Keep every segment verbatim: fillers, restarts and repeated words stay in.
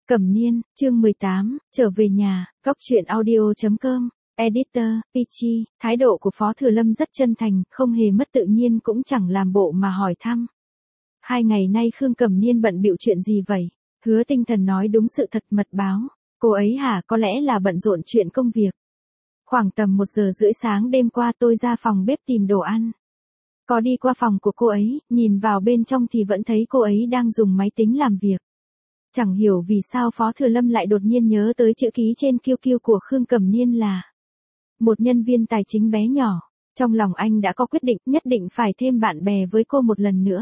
Cẩm Niên, chương mười tám, trở về nhà, góc truyện audio chấm com, Editor, Peachy, thái độ của Phó Thừa Lâm rất chân thành, không hề mất tự nhiên cũng chẳng làm bộ mà hỏi thăm. Hai ngày nay Khương Cẩm Niên bận bịu chuyện gì vậy? Hứa Tinh Thần nói đúng sự thật mật báo. Cô ấy hả, có lẽ là bận rộn chuyện công việc. Khoảng tầm một giờ rưỡi sáng đêm qua tôi ra phòng bếp tìm đồ ăn. Có đi qua phòng của cô ấy, nhìn vào bên trong thì vẫn thấy cô ấy đang dùng máy tính làm việc. Chẳng hiểu vì sao Phó Thừa Lâm lại đột nhiên nhớ tới chữ ký trên kiu kiu của Khương Cẩm Niên là một nhân viên tài chính bé nhỏ. Trong lòng anh đã có quyết định nhất định phải thêm bạn bè với cô một lần nữa.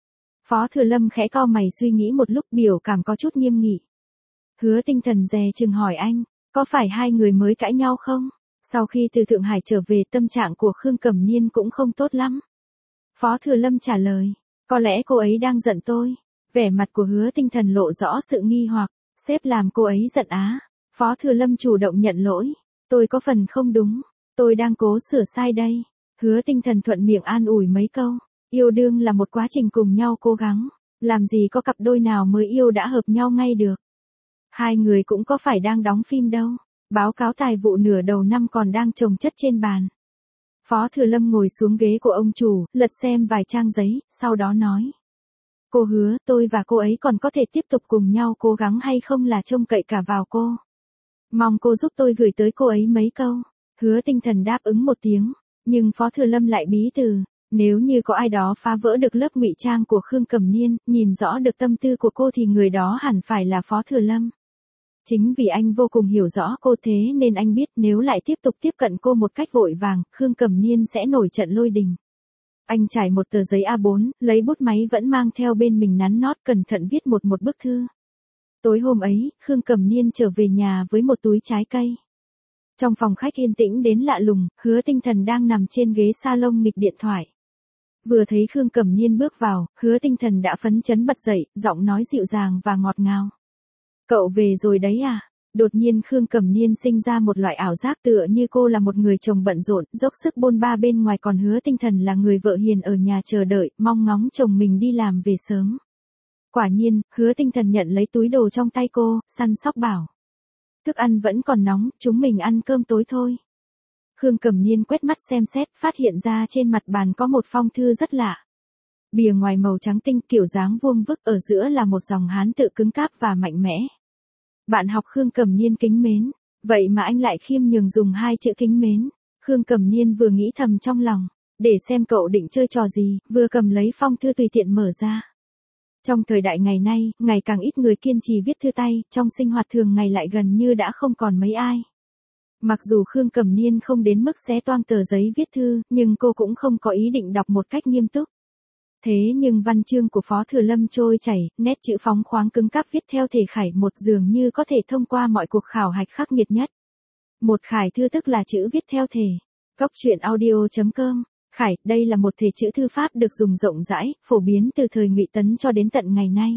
Phó Thừa Lâm khẽ cau mày suy nghĩ một lúc, biểu cảm có chút nghiêm nghị. Hứa Tinh Thần dè chừng hỏi anh, có phải hai người mới cãi nhau không? Sau khi từ Thượng Hải trở về, tâm trạng của Khương Cẩm Niên cũng không tốt lắm. Phó Thừa Lâm trả lời, có lẽ cô ấy đang giận tôi. Vẻ mặt của Hứa Tinh Thần lộ rõ sự nghi hoặc, sếp làm cô ấy giận á. Phó Thừa Lâm chủ động nhận lỗi, tôi có phần không đúng, tôi đang cố sửa sai đây. Hứa Tinh Thần thuận miệng an ủi mấy câu, yêu đương là một quá trình cùng nhau cố gắng, làm gì có cặp đôi nào mới yêu đã hợp nhau ngay được. Hai người cũng có phải đang đóng phim đâu, báo cáo tài vụ nửa đầu năm còn đang chồng chất trên bàn. Phó Thừa Lâm ngồi xuống ghế của ông chủ, lật xem vài trang giấy, sau đó nói. Cô Hứa, tôi và cô ấy còn có thể tiếp tục cùng nhau cố gắng hay không là trông cậy cả vào cô. Mong cô giúp tôi gửi tới cô ấy mấy câu. Hứa Tinh Thần đáp ứng một tiếng, nhưng Phó Thừa Lâm lại bí từ. Nếu như có ai đó phá vỡ được lớp ngụy trang của Khương Cẩm Niên, nhìn rõ được tâm tư của cô thì người đó hẳn phải là Phó Thừa Lâm. Chính vì anh vô cùng hiểu rõ cô thế nên anh biết nếu lại tiếp tục tiếp cận cô một cách vội vàng, Khương Cẩm Niên sẽ nổi trận lôi đình. Anh trải một tờ giấy A bốn, lấy bút máy vẫn mang theo bên mình nắn nót, cẩn thận viết một một bức thư. Tối hôm ấy, Khương Cẩm Niên trở về nhà với một túi trái cây. Trong phòng khách yên tĩnh đến lạ lùng, Hứa Tinh Thần đang nằm trên ghế salon nghịch điện thoại. Vừa thấy Khương Cẩm Niên bước vào, Hứa Tinh Thần đã phấn chấn bật dậy, giọng nói dịu dàng và ngọt ngào. Cậu về rồi đấy à? Đột nhiên Khương Cẩm Niên sinh ra một loại ảo giác tựa như cô là một người chồng bận rộn, dốc sức bôn ba bên ngoài, còn Hứa Tinh Thần là người vợ hiền ở nhà chờ đợi, mong ngóng chồng mình đi làm về sớm. Quả nhiên, Hứa Tinh Thần nhận lấy túi đồ trong tay cô, săn sóc bảo. Thức ăn vẫn còn nóng, chúng mình ăn cơm tối thôi. Khương Cẩm Niên quét mắt xem xét, phát hiện ra trên mặt bàn có một phong thư rất lạ. Bìa ngoài màu trắng tinh, kiểu dáng vuông vức, ở giữa là một dòng Hán tự cứng cáp và mạnh mẽ. Bạn học Khương Cẩm Niên kính mến, vậy mà anh lại khiêm nhường dùng hai chữ kính mến. Khương Cẩm Niên vừa nghĩ thầm trong lòng, để xem cậu định chơi trò gì, vừa cầm lấy phong thư tùy tiện mở ra. Trong thời đại ngày nay, ngày càng ít người kiên trì viết thư tay, trong sinh hoạt thường ngày lại gần như đã không còn mấy ai. Mặc dù Khương Cẩm Niên không đến mức xé toang tờ giấy viết thư, nhưng cô cũng không có ý định đọc một cách nghiêm túc. Thế nhưng văn chương của Phó Thừa Lâm trôi chảy, nét chữ phóng khoáng cứng cáp viết theo thể khải một, dường như có thể thông qua mọi cuộc khảo hạch khắc nghiệt nhất. Một khải thư tức là chữ viết theo thể. Góc truyện audio chấm com. Khải, đây là một thể chữ thư pháp được dùng rộng rãi, phổ biến từ thời Ngụy Tấn cho đến tận ngày nay.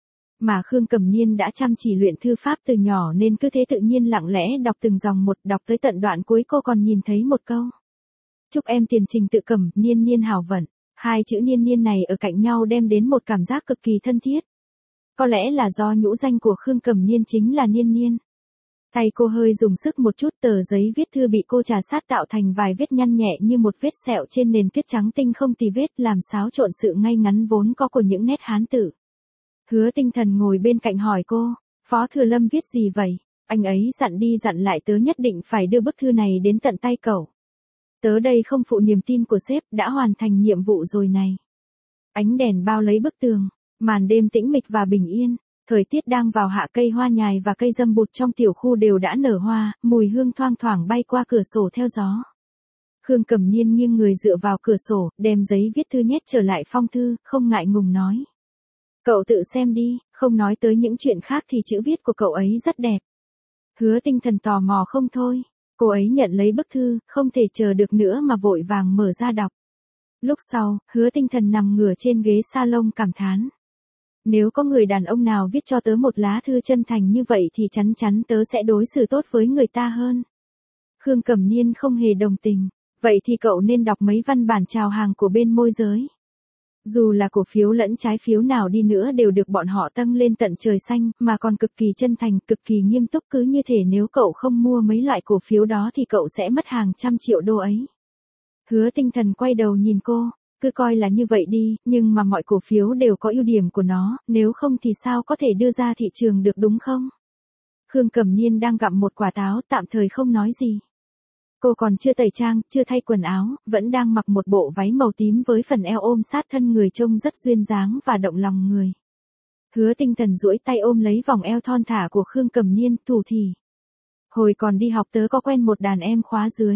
Mà Khương Cẩm Niên đã chăm chỉ luyện thư pháp từ nhỏ nên cứ thế tự nhiên lặng lẽ đọc từng dòng một, đọc tới tận đoạn cuối cô còn nhìn thấy một câu. Chúc em tiền trình tự cẩm, Niên Niên hảo vận. Hai chữ Niên Niên này ở cạnh nhau đem đến một cảm giác cực kỳ thân thiết. Có lẽ là do nhũ danh của Khương Cẩm Niên chính là Niên Niên. Tay cô hơi dùng sức một chút, tờ giấy viết thư bị cô trà sát tạo thành vài vết nhăn nhẹ như một vết sẹo trên nền tuyết trắng tinh không tì vết, làm xáo trộn sự ngay ngắn vốn có của những nét Hán tự. Hứa Tinh Thần ngồi bên cạnh hỏi cô, Phó Thừa Lâm viết gì vậy? Anh ấy dặn đi dặn lại tớ nhất định phải đưa bức thư này đến tận tay cậu. Tớ đây không phụ niềm tin của sếp, đã hoàn thành nhiệm vụ rồi này. Ánh đèn bao lấy bức tường, màn đêm tĩnh mịch và bình yên, thời tiết đang vào hạ, cây hoa nhài và cây dâm bụt trong tiểu khu đều đã nở hoa, mùi hương thoang thoảng bay qua cửa sổ theo gió. Khương Cẩm Niên nghiêng người dựa vào cửa sổ, đem giấy viết thư nhét trở lại phong thư, không ngại ngùng nói. Cậu tự xem đi, không nói tới những chuyện khác thì chữ viết của cậu ấy rất đẹp. Hứa Tinh Thần tò mò không thôi. Cô ấy nhận lấy bức thư, không thể chờ được nữa mà vội vàng mở ra đọc. Lúc sau, Hứa Tinh Thần nằm ngửa trên ghế salon cảm thán. Nếu có người đàn ông nào viết cho tớ một lá thư chân thành như vậy thì chắn chắn tớ sẽ đối xử tốt với người ta hơn. Khương Cẩm Niên không hề đồng tình. Vậy thì cậu nên đọc mấy văn bản chào hàng của bên môi giới. Dù là cổ phiếu lẫn trái phiếu nào đi nữa đều được bọn họ tăng lên tận trời xanh, mà còn cực kỳ chân thành, cực kỳ nghiêm túc, cứ như thể nếu cậu không mua mấy loại cổ phiếu đó thì cậu sẽ mất hàng trăm triệu đô ấy. Hứa Tinh Thần quay đầu nhìn cô, cứ coi là như vậy đi, nhưng mà mọi cổ phiếu đều có ưu điểm của nó, nếu không thì sao có thể đưa ra thị trường được đúng không? Khương Cẩm Niên đang gặm một quả táo, tạm thời không nói gì. Cô còn chưa tẩy trang, chưa thay quần áo, vẫn đang mặc một bộ váy màu tím với phần eo ôm sát thân người trông rất duyên dáng và động lòng người. Hứa Tinh Thần duỗi tay ôm lấy vòng eo thon thả của Khương Cẩm Niên, thủ thỉ. Hồi còn đi học tớ có quen một đàn em khóa dưới.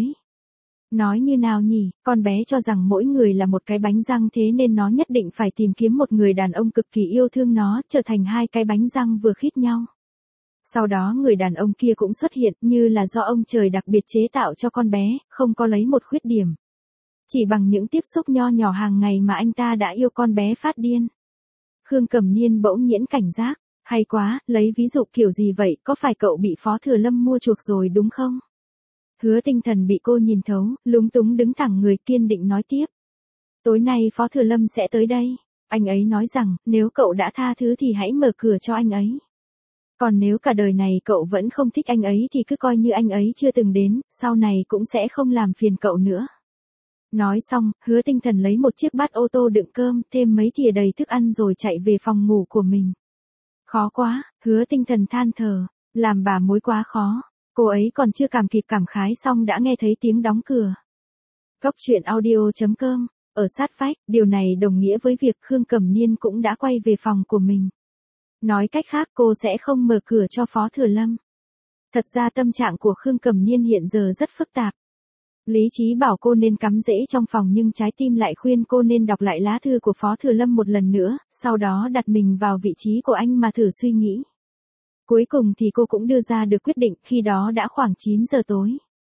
Nói như nào nhỉ, con bé cho rằng mỗi người là một cái bánh răng, thế nên nó nhất định phải tìm kiếm một người đàn ông cực kỳ yêu thương nó, trở thành hai cái bánh răng vừa khít nhau. Sau đó người đàn ông kia cũng xuất hiện, như là do ông trời đặc biệt chế tạo cho con bé, không có lấy một khuyết điểm. Chỉ bằng những tiếp xúc nho nhỏ hàng ngày mà anh ta đã yêu con bé phát điên. Khương Cẩm Niên bỗng nhiễn cảnh giác, hay quá, lấy ví dụ kiểu gì vậy, có phải cậu bị Phó Thừa Lâm mua chuộc rồi đúng không? Hứa Tinh Thần bị cô nhìn thấu, lúng túng đứng thẳng người, kiên định nói tiếp. Tối nay Phó Thừa Lâm sẽ tới đây. Anh ấy nói rằng, nếu cậu đã tha thứ thì hãy mở cửa cho anh ấy. Còn nếu cả đời này cậu vẫn không thích anh ấy thì cứ coi như anh ấy chưa từng đến, sau này cũng sẽ không làm phiền cậu nữa. Nói xong, Hứa Tinh Thần lấy một chiếc bát ô tô đựng cơm, thêm mấy thìa đầy thức ăn rồi chạy về phòng ngủ của mình. Khó quá, Hứa Tinh Thần than thở, làm bà mối quá khó. Cô ấy còn chưa cảm kịp cảm khái xong đã nghe thấy tiếng đóng cửa. Góc truyện audio chấm com, ở sát vách, điều này đồng nghĩa với việc Khương Cẩm Niên cũng đã quay về phòng của mình. Nói cách khác cô sẽ không mở cửa cho Phó Thừa Lâm. Thật ra tâm trạng của Khương Cẩm Niên hiện giờ rất phức tạp. Lý trí bảo cô nên cắm rễ trong phòng nhưng trái tim lại khuyên cô nên đọc lại lá thư của Phó Thừa Lâm một lần nữa, sau đó đặt mình vào vị trí của anh mà thử suy nghĩ. Cuối cùng thì cô cũng đưa ra được quyết định, khi đó đã khoảng chín giờ tối.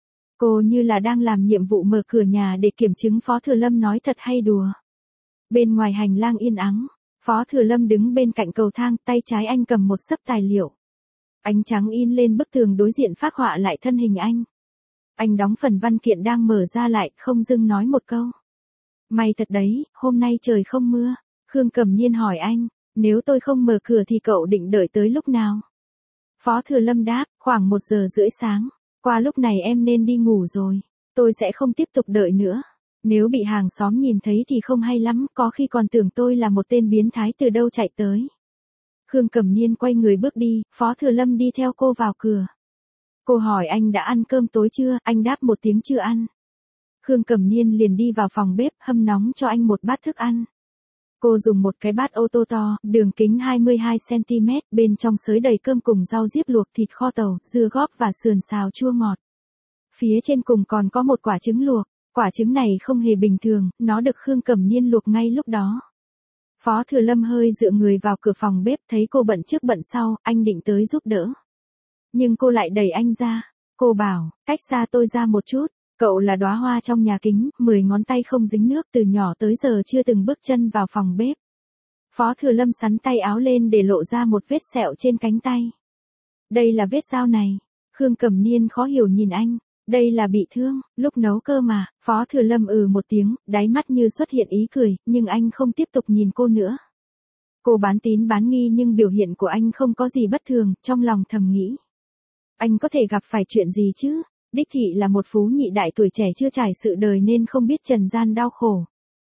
Cô như là đang làm nhiệm vụ mở cửa nhà để kiểm chứng Phó Thừa Lâm nói thật hay đùa. Bên ngoài hành lang yên ắng, Phó Thừa Lâm đứng bên cạnh cầu thang, tay trái anh cầm một xấp tài liệu. Ánh trắng in lên bức tường đối diện phác họa lại thân hình anh. Anh đóng phần văn kiện đang mở ra lại, không dưng nói một câu. May thật đấy, hôm nay trời không mưa. Khương Cẩm Niên hỏi anh, nếu tôi không mở cửa thì cậu định đợi tới lúc nào? Phó Thừa Lâm đáp, khoảng một giờ rưỡi sáng. Qua lúc này em nên đi ngủ rồi. Tôi sẽ không tiếp tục đợi nữa. Nếu bị hàng xóm nhìn thấy thì không hay lắm, có khi còn tưởng tôi là một tên biến thái từ đâu chạy tới. Khương Cẩm Niên quay người bước đi, Phó Thừa Lâm đi theo cô vào cửa. Cô hỏi anh đã ăn cơm tối chưa, anh đáp một tiếng chưa ăn. Khương Cẩm Niên liền đi vào phòng bếp, hâm nóng cho anh một bát thức ăn. Cô dùng một cái bát ô tô to, đường kính hai mươi hai xăng ti mét, bên trong xới đầy cơm cùng rau diếp luộc, thịt kho tàu, dưa góp và sườn xào chua ngọt. Phía trên cùng còn có một quả trứng luộc. Quả trứng này không hề bình thường, nó được Khương Cẩm Niên luộc ngay lúc đó. Phó Thừa Lâm hơi dựa người vào cửa phòng bếp, thấy cô bận trước bận sau, anh định tới giúp đỡ. Nhưng cô lại đẩy anh ra. Cô bảo, cách xa tôi ra một chút, cậu là đóa hoa trong nhà kính, mười ngón tay không dính nước, từ nhỏ tới giờ chưa từng bước chân vào phòng bếp. Phó Thừa Lâm xắn tay áo lên để lộ ra một vết sẹo trên cánh tay. Đây là vết dao này. Khương Cẩm Niên khó hiểu nhìn anh. Đây là bị thương, lúc nấu cơm mà. Phó Thừa Lâm ừ một tiếng, đáy mắt như xuất hiện ý cười, nhưng anh không tiếp tục nhìn cô nữa. Cô bán tín bán nghi nhưng biểu hiện của anh không có gì bất thường, trong lòng thầm nghĩ. Anh có thể gặp phải chuyện gì chứ? Đích thị là một phú nhị đại tuổi trẻ chưa trải sự đời nên không biết trần gian đau khổ.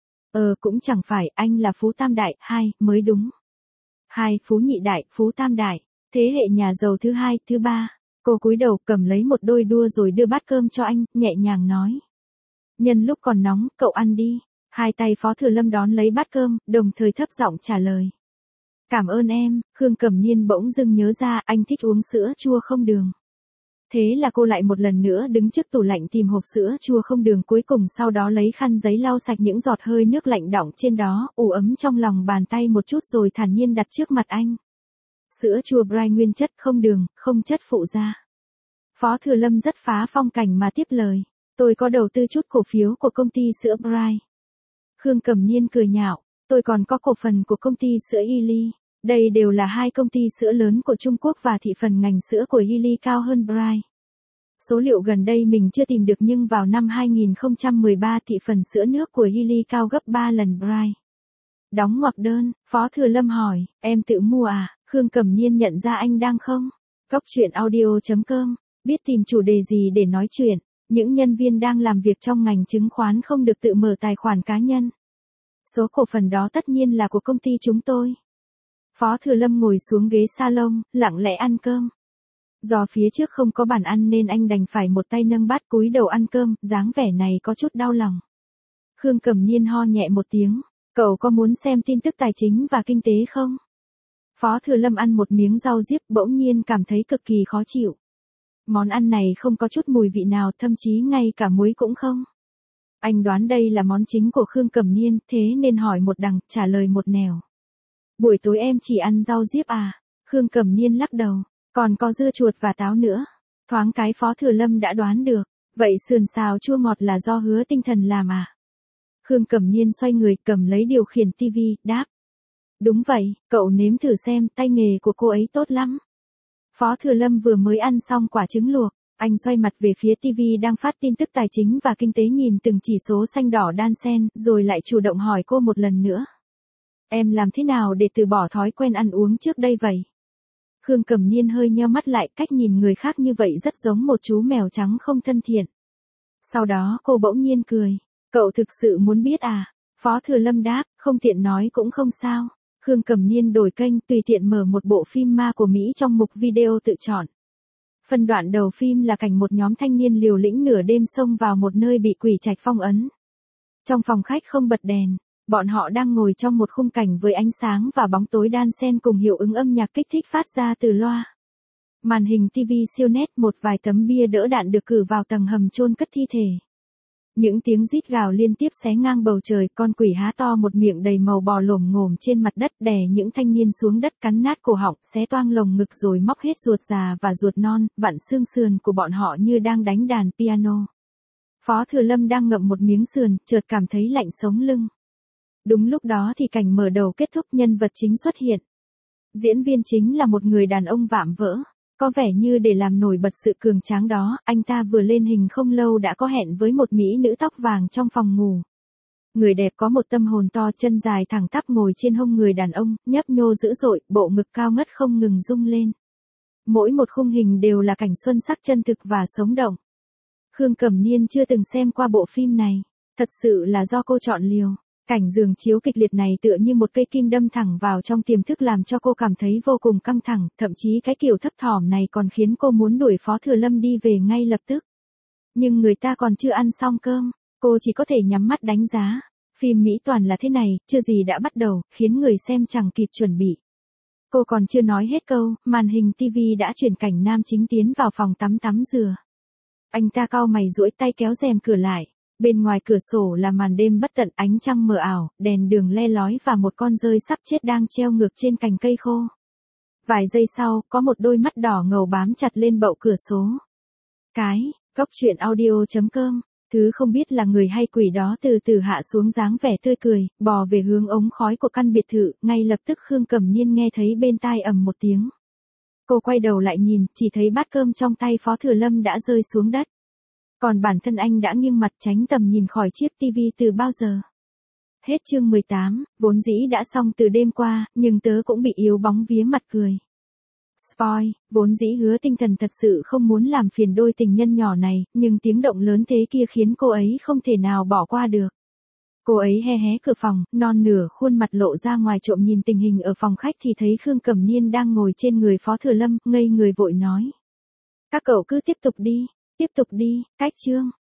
Ờ cũng chẳng phải, anh là phú tam đại, hai, mới đúng. Hai, phú nhị đại, phú tam đại, thế hệ nhà giàu thứ hai, thứ ba. Cô cúi đầu cầm lấy một đôi đua rồi đưa bát cơm cho anh, nhẹ nhàng nói. Nhân lúc còn nóng, cậu ăn đi. Hai tay Phó Thừa Lâm đón lấy bát cơm, đồng thời thấp giọng trả lời. Cảm ơn em, Khương Cẩm Niên bỗng dưng nhớ ra anh thích uống sữa chua không đường. Thế là cô lại một lần nữa đứng trước tủ lạnh tìm hộp sữa chua không đường, cuối cùng sau đó lấy khăn giấy lau sạch những giọt hơi nước lạnh đọng trên đó, ủ ấm trong lòng bàn tay một chút rồi thản nhiên đặt trước mặt anh. Sữa chua Brai nguyên chất không đường, không chất phụ gia. Phó Thừa Lâm rất phá phong cảnh mà tiếp lời. Tôi có đầu tư chút cổ phiếu của công ty sữa Brai. Khương Cẩm Niên cười nhạo. Tôi còn có cổ phần của công ty sữa Yili. Đây đều là hai công ty sữa lớn của Trung Quốc và thị phần ngành sữa của Yili cao hơn Brai. Số liệu gần đây mình chưa tìm được nhưng vào năm hai nghìn không trăm mười ba thị phần sữa nước của Yili cao gấp ba lần Brai. Đóng ngoặc đơn, Phó Thừa Lâm hỏi, em tự mua à? Khương Cẩm Niên nhận ra anh đang không? Cốc truyện audio chấm com, biết tìm chủ đề gì để nói chuyện. Những nhân viên đang làm việc trong ngành chứng khoán không được tự mở tài khoản cá nhân. Số cổ phần đó tất nhiên là của công ty chúng tôi. Phó Thừa Lâm ngồi xuống ghế salon, lặng lẽ ăn cơm. Do phía trước không có bàn ăn nên anh đành phải một tay nâng bát cúi đầu ăn cơm, dáng vẻ này có chút đau lòng. Khương Cẩm Niên ho nhẹ một tiếng, cậu có muốn xem tin tức tài chính và kinh tế không? Phó Thừa Lâm ăn một miếng rau diếp bỗng nhiên cảm thấy cực kỳ khó chịu. Món ăn này không có chút mùi vị nào, thậm chí ngay cả muối cũng không. Anh đoán đây là món chính của Khương Cẩm Niên, thế nên hỏi một đằng, trả lời một nẻo. Buổi tối em chỉ ăn rau diếp à? Khương Cẩm Niên lắc đầu, còn có dưa chuột và táo nữa. Thoáng cái Phó Thừa Lâm đã đoán được, vậy sườn xào chua ngọt là do Hứa Tinh Thần làm à? Khương Cẩm Niên xoay người cầm lấy điều khiển tivi, đáp. Đúng vậy, cậu nếm thử xem, tay nghề của cô ấy tốt lắm. Phó Thừa Lâm vừa mới ăn xong quả trứng luộc, anh xoay mặt về phía tivi đang phát tin tức tài chính và kinh tế, nhìn từng chỉ số xanh đỏ đan xen, rồi lại chủ động hỏi cô một lần nữa. Em làm thế nào để từ bỏ thói quen ăn uống trước đây vậy? Khương Cẩm Niên hơi nheo mắt lại, cách nhìn người khác như vậy rất giống một chú mèo trắng không thân thiện. Sau đó cô bỗng nhiên cười. Cậu thực sự muốn biết à? Phó Thừa Lâm đáp, không tiện nói cũng không sao. Khương Cẩm Niên đổi kênh, tùy tiện mở một bộ phim ma của Mỹ trong mục video tự chọn. Phân đoạn đầu phim là cảnh một nhóm thanh niên liều lĩnh nửa đêm xông vào một nơi bị quỷ trạch phong ấn. Trong phòng khách không bật đèn, bọn họ đang ngồi trong một khung cảnh với ánh sáng và bóng tối đan xen cùng hiệu ứng âm nhạc kích thích phát ra từ loa. Màn hình tivi siêu nét, một vài tấm bia đỡ đạn được cử vào tầng hầm chôn cất thi thể. Những tiếng rít gào liên tiếp xé ngang bầu trời, con quỷ há to một miệng đầy màu bò lồm ngồm trên mặt đất, đè những thanh niên xuống đất, cắn nát cổ họng, xé toang lồng ngực rồi móc hết ruột già và ruột non, vặn xương sườn của bọn họ như đang đánh đàn piano. Phó Thừa Lâm đang ngậm một miếng sườn, chợt cảm thấy lạnh sống lưng. Đúng lúc đó thì cảnh mở đầu kết thúc, nhân vật chính xuất hiện. Diễn viên chính là một người đàn ông vạm vỡ. Có vẻ như để làm nổi bật sự cường tráng đó, anh ta vừa lên hình không lâu đã có hẹn với một mỹ nữ tóc vàng trong phòng ngủ. Người đẹp có một tâm hồn to, chân dài thẳng tắp ngồi trên hông người đàn ông, nhấp nhô dữ dội, bộ ngực cao ngất không ngừng rung lên. Mỗi một khung hình đều là cảnh xuân sắc chân thực và sống động. Khương Cẩm Niên chưa từng xem qua bộ phim này, thật sự là do cô chọn liều. Cảnh giường chiếu kịch liệt này tựa như một cây kim đâm thẳng vào trong tiềm thức làm cho cô cảm thấy vô cùng căng thẳng, thậm chí cái kiểu thấp thỏm này còn khiến cô muốn đuổi Phó Thừa Lâm đi về ngay lập tức. Nhưng người ta còn chưa ăn xong cơm, cô chỉ có thể nhắm mắt đánh giá. Phim Mỹ toàn là thế này, chưa gì đã bắt đầu, khiến người xem chẳng kịp chuẩn bị. Cô còn chưa nói hết câu, màn hình tivi đã chuyển cảnh nam chính tiến vào phòng tắm tắm rửa. Anh ta cau mày duỗi tay kéo rèm cửa lại. Bên ngoài cửa sổ là màn đêm bất tận, ánh trăng mờ ảo, đèn đường le lói và một con dơi sắp chết đang treo ngược trên cành cây khô. Vài giây sau, có một đôi mắt đỏ ngầu bám chặt lên bậu cửa sổ. Cái, cốc truyện audio chấm com, thứ không biết là người hay quỷ đó từ từ hạ xuống, dáng vẻ tươi cười, bò về hướng ống khói của căn biệt thự. Ngay lập tức Khương Cẩm Niên nghe thấy bên tai ầm một tiếng. Cô quay đầu lại nhìn, chỉ thấy bát cơm trong tay Phó Thừa Lâm đã rơi xuống đất. Còn bản thân anh đã nghiêng mặt tránh tầm nhìn khỏi chiếc tivi từ bao giờ. Hết chương mười tám, vốn dĩ đã xong từ đêm qua, nhưng tớ cũng bị yếu bóng vía mặt cười. Spoil, vốn dĩ Hứa Tinh Thần thật sự không muốn làm phiền đôi tình nhân nhỏ này, nhưng tiếng động lớn thế kia khiến cô ấy không thể nào bỏ qua được. Cô ấy hé hé cửa phòng, non nửa khuôn mặt lộ ra ngoài trộm nhìn tình hình ở phòng khách thì thấy Khương Cẩm Niên đang ngồi trên người Phó Thừa Lâm, ngây người vội nói. Các cậu cứ tiếp tục đi. Tiếp tục đi, cách chương.